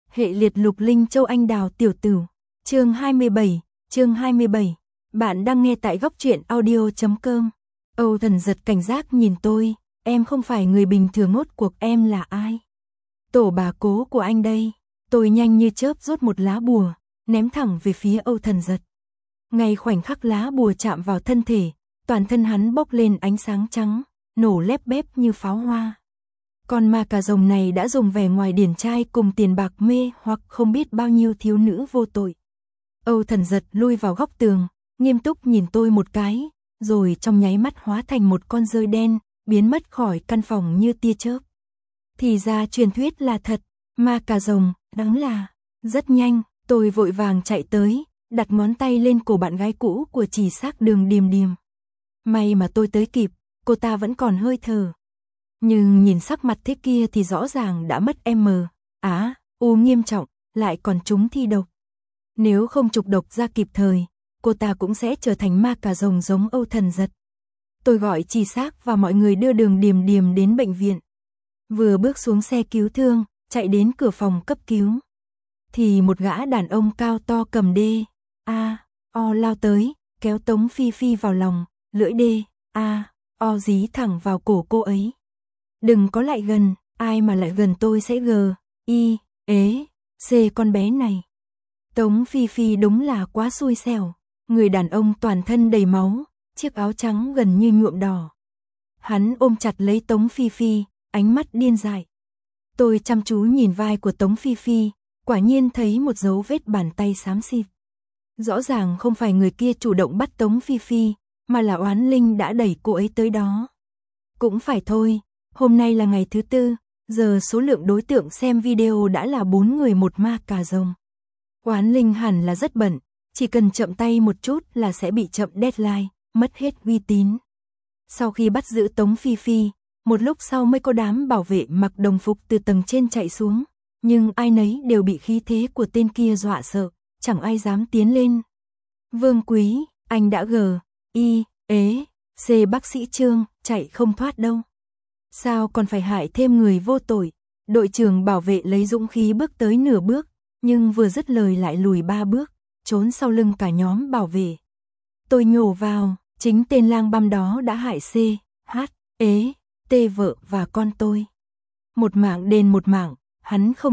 Hệ liệt Lục Linh Châu Anh Đào Tiểu Tửu. Chương 27. Bạn đang nghe tại góc truyện audio.com. Âu Thần giật cảnh giác nhìn tôi, em không phải người bình thường, rốt cuộc em là ai? Tổ bà cố của anh đây. Tôi nhanh như chớp rút một lá bùa, ném thẳng về phía Âu Thần giật. Ngay khoảnh khắc lá bùa chạm vào thân thể, toàn thân hắn bốc lên ánh sáng trắng, nổ lép bép như pháo hoa. Con ma cà rồng này đã dùng vẻ ngoài điển trai cùng tiền bạc mê hoặc không biết bao nhiêu thiếu nữ vô tội. Âu Thần giật lui vào góc tường, nghiêm túc nhìn tôi một cái, rồi trong nháy mắt hóa thành một con dơi đen, biến mất khỏi căn phòng như tia chớp. Thì ra truyền thuyết là thật, ma cà rồng, đáng là. Rất nhanh, tôi vội vàng chạy tới, đặt ngón tay lên cổ bạn gái cũ của Chỉ Xác Đường Điềm Điềm. May mà tôi tới kịp, cô ta vẫn còn hơi thở. Nhưng nhìn sắc mặt thế kia thì rõ ràng đã mất u nghiêm trọng, lại còn trúng thi độc. Nếu không trục độc ra kịp thời, cô ta cũng sẽ trở thành ma cà rồng giống Âu Thần giật. Tôi gọi Chỉ Xác và mọi người đưa Đường Điềm Điềm đến bệnh viện. Vừa bước xuống xe cứu thương, chạy đến cửa phòng cấp cứu, thì một gã đàn ông cao to cầm D.A.O lao tới, kéo Tống Phi Phi vào lòng, lưỡi D.A.O dí thẳng vào cổ cô ấy. Đừng có lại gần, ai mà lại gần tôi sẽ G.I.E.C con bé này. Tống Phi Phi đúng là quá xui xẻo, người đàn ông toàn thân đầy máu, chiếc áo trắng gần như nhuộm đỏ. Hắn ôm chặt lấy Tống Phi Phi, ánh mắt điên dại. Tôi chăm chú nhìn vai của Tống Phi Phi, quả nhiên thấy một dấu vết bàn tay xám xịt. Rõ ràng không phải người kia chủ động bắt Tống Phi Phi, mà là oán linh đã đẩy cô ấy tới đó. Cũng phải thôi, hôm nay là ngày thứ tư, giờ số lượng đối tượng xem video đã là 4 người một ma cà rồng. Oán linh hẳn là rất bận, chỉ cần chậm tay một chút là sẽ bị chậm deadline, mất hết uy tín. Sau khi bắt giữ Tống Phi Phi, một lúc sau mới có đám bảo vệ mặc đồng phục từ tầng trên chạy xuống, nhưng ai nấy đều bị khí thế của tên kia dọa sợ, chẳng ai dám tiến lên. Vương Quý, anh đã G.I.E.C bác sĩ Trương, chạy không thoát đâu. Sao còn phải hại thêm người vô tội? Đội trưởng bảo vệ lấy dũng khí bước tới nửa bước, nhưng vừa dứt lời lại lùi 3 bước, trốn sau lưng cả nhóm bảo vệ. Tôi nhổ vào, chính tên lang băm đó đã hại C.H.E.T vợ và con tôi. Một mạng đền một mạng, hắn không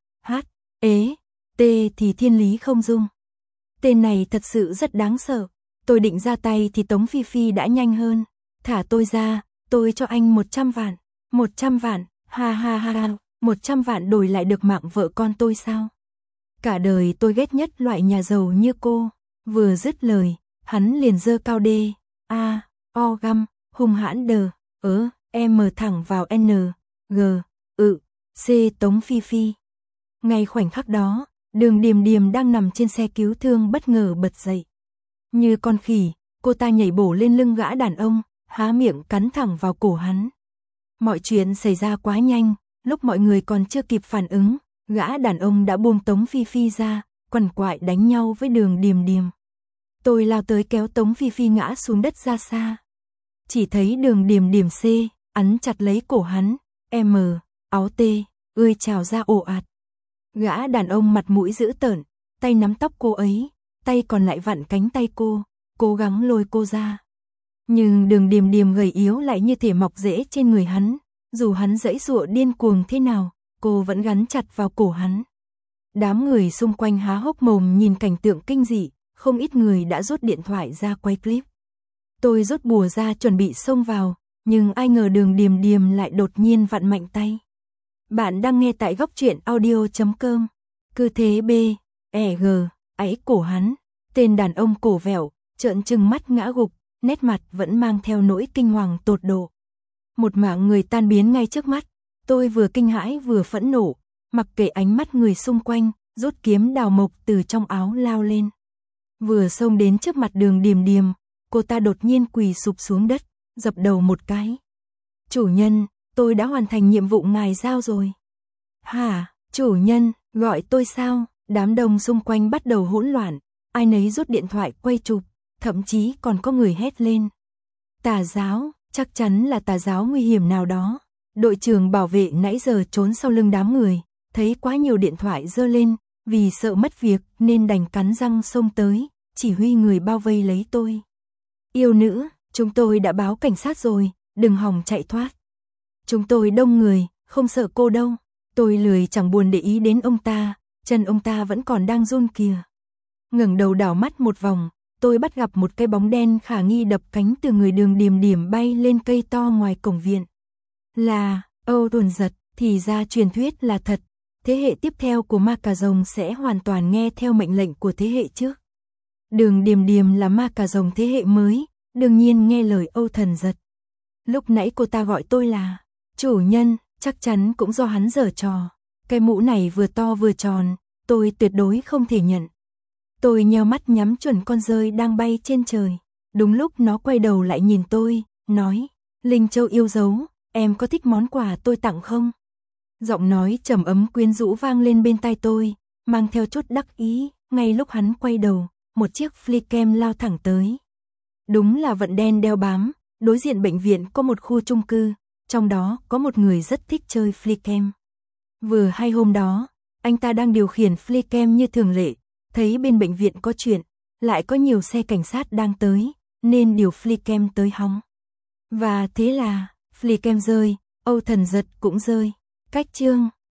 C.H.E.T thì thiên lý không dung. Tên này thật sự rất đáng sợ. Tôi định ra tay thì Tống Phi Phi đã nhanh hơn. Thả tôi ra, tôi cho anh 100 vạn. 100 vạn, ha ha ha ha, 100 vạn đổi lại được mạng vợ con tôi sao? Cả đời tôi ghét nhất loại nhà giàu như cô. Vừa dứt lời, hắn liền giơ cao D.A.O găm, hung hãn M thẳng vào N.G.C Tống Phi Phi. Ngay khoảnh khắc đó, Đường Điềm Điềm đang nằm trên xe cứu thương bất ngờ bật dậy. Như con khỉ, cô ta nhảy bổ lên lưng gã đàn ông, há miệng cắn thẳng vào cổ hắn. Mọi chuyện xảy ra quá nhanh, lúc mọi người còn chưa kịp phản ứng, gã đàn ông đã buông Tống Phi Phi ra, quằn quại đánh nhau với Đường Điềm Điềm. Tôi lao tới kéo Tống Phi Phi ngã xuống đất ra xa. Chỉ thấy Đường Điềm Điềm ấn chặt lấy cổ hắn, áo ươi trào ra ồ ạt. Gã đàn ông mặt mũi dữ tợn, tay nắm tóc cô ấy, tay còn lại vặn cánh tay cô, cố gắng lôi cô ra. Nhưng Đường Điềm Điềm gầy yếu lại như thể mọc rễ trên người hắn, dù hắn giãy giụa điên cuồng thế nào, cô vẫn gắn chặt vào cổ hắn. Đám người xung quanh há hốc mồm nhìn cảnh tượng kinh dị, không ít người đã rút điện thoại ra quay clip. Tôi rút bùa ra chuẩn bị xông vào, nhưng ai ngờ Đường Điềm Điềm lại đột nhiên vặn mạnh tay. Bạn đang nghe tại góc truyện audio.com. Cứ thế ấy cổ hắn, tên đàn ông cổ vẹo, trợn trừng mắt ngã gục, nét mặt vẫn mang theo nỗi kinh hoàng tột độ. Một mạng người tan biến ngay trước mắt, tôi vừa kinh hãi vừa phẫn nộ, mặc kệ ánh mắt người xung quanh, rút kiếm đào mộc từ trong áo lao lên. Vừa xông đến trước mặt Đường Điềm Điềm, cô ta đột nhiên quỳ sụp xuống đất, dập đầu một cái. Chủ nhân, tôi đã hoàn thành nhiệm vụ ngài giao rồi. Hả, chủ nhân, gọi tôi sao? Đám đông xung quanh bắt đầu hỗn loạn, ai nấy rút điện thoại quay chụp, thậm chí còn có người hét lên. Tà giáo, chắc chắn là tà giáo nguy hiểm nào đó. Đội trưởng bảo vệ nãy giờ trốn sau lưng đám người, thấy quá nhiều điện thoại rơ lên, vì sợ mất việc nên đành cắn răng xông tới, chỉ huy người bao vây lấy tôi. Yêu nữ, chúng tôi đã báo cảnh sát rồi, đừng hòng chạy thoát. Chúng tôi đông người, không sợ cô đâu. Tôi lười chẳng buồn để ý đến ông ta, chân ông ta vẫn còn đang run kìa. Ngẩng đầu đảo mắt một vòng, tôi bắt gặp một cái bóng đen khả nghi đập cánh từ người Đường Điềm Điềm bay lên cây to ngoài cổng viện. Là Âu Tuần Giật, thì ra truyền thuyết là thật. Thế hệ tiếp theo của ma cà rồng sẽ hoàn toàn nghe theo mệnh lệnh của thế hệ trước. Đường Điềm Điềm là ma cà rồng thế hệ mới, đương nhiên nghe lời Âu Thần Giật. Lúc nãy cô ta gọi tôi là chủ nhân, chắc chắn cũng do hắn giở trò. Cái mũ này vừa to vừa tròn, tôi tuyệt đối không thể nhận. Tôi nheo mắt nhắm chuẩn con dơi đang bay trên trời. Đúng lúc nó quay đầu lại nhìn tôi, nói, Linh Châu yêu dấu, em có thích món quà tôi tặng không? Giọng nói trầm ấm quyến rũ vang lên bên tai tôi, mang theo chút đắc ý. Ngay lúc hắn quay đầu, một chiếc flycam lao thẳng tới. Đúng là vận đen đeo bám, đối diện bệnh viện có một khu chung cư, trong đó có một người rất thích chơi flycam. Vừa hay hôm đó, anh ta đang điều khiển flycam như thường lệ, thấy bên bệnh viện có chuyện, lại có nhiều xe cảnh sát đang tới, nên điều flycam tới hóng. Và thế là, flycam rơi, Âu Thần Giật cũng rơi. Cách chương